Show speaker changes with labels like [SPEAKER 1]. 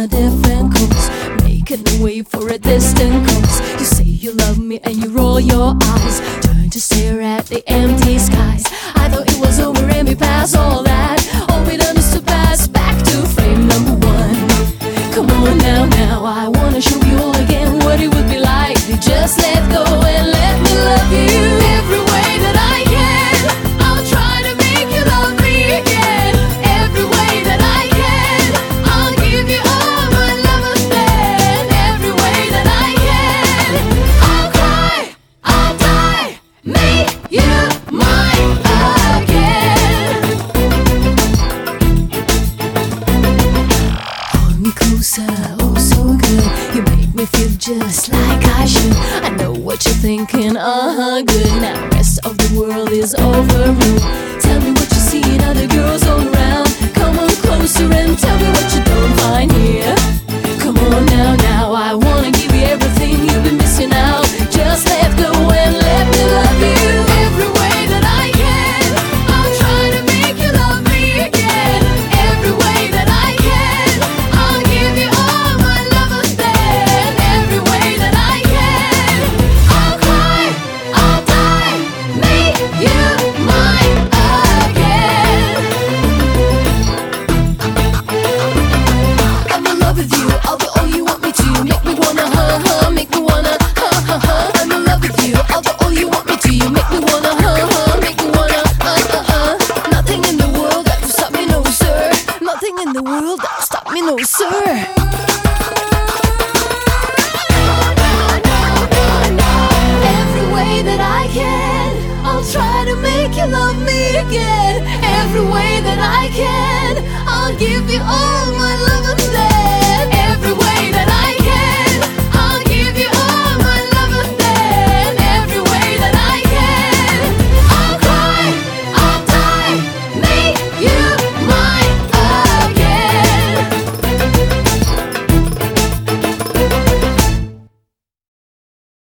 [SPEAKER 1] a different course, making a way for a distant course. You say you love me and you roll your eyes, turn to stare at the empty skies. I thought it was over and we passed all that. All we done is to pass back to frame number one. Come on now, now I wanna show you all again what it would be like to just let go and let me love you every way that I can. I'll try to make you love me again every way that I can. I'll give you all my love again every way that I can. I'll cry, I'll die, make you mine again. Hold me closer, oh so good. You make me feel just like I should. I know what you're thinking, good. Now the rest of the world is overruled. Tell me what you see in other girls all around. Come on closer and tell me what you don't find here. Come on now, now I wanna give you everything you've been missing out. Just let go and let me love you every way that I can. I'll try to make you love me again every way that I can. I'll give you all my love again every way that I can. I'll cry, I'll die, make you mine again. I'm in love with you, I'll do all you want me to. Make me wanna make me wanna I'm in love with you, I'll do all you want me to. You make me wanna make me wanna Nothing in the world that will stop me, no sir. Nothing in the world that will stop me, no sir. Every way that I can, I'll try to make you love me again. Every way that I can, I'll give you all my love and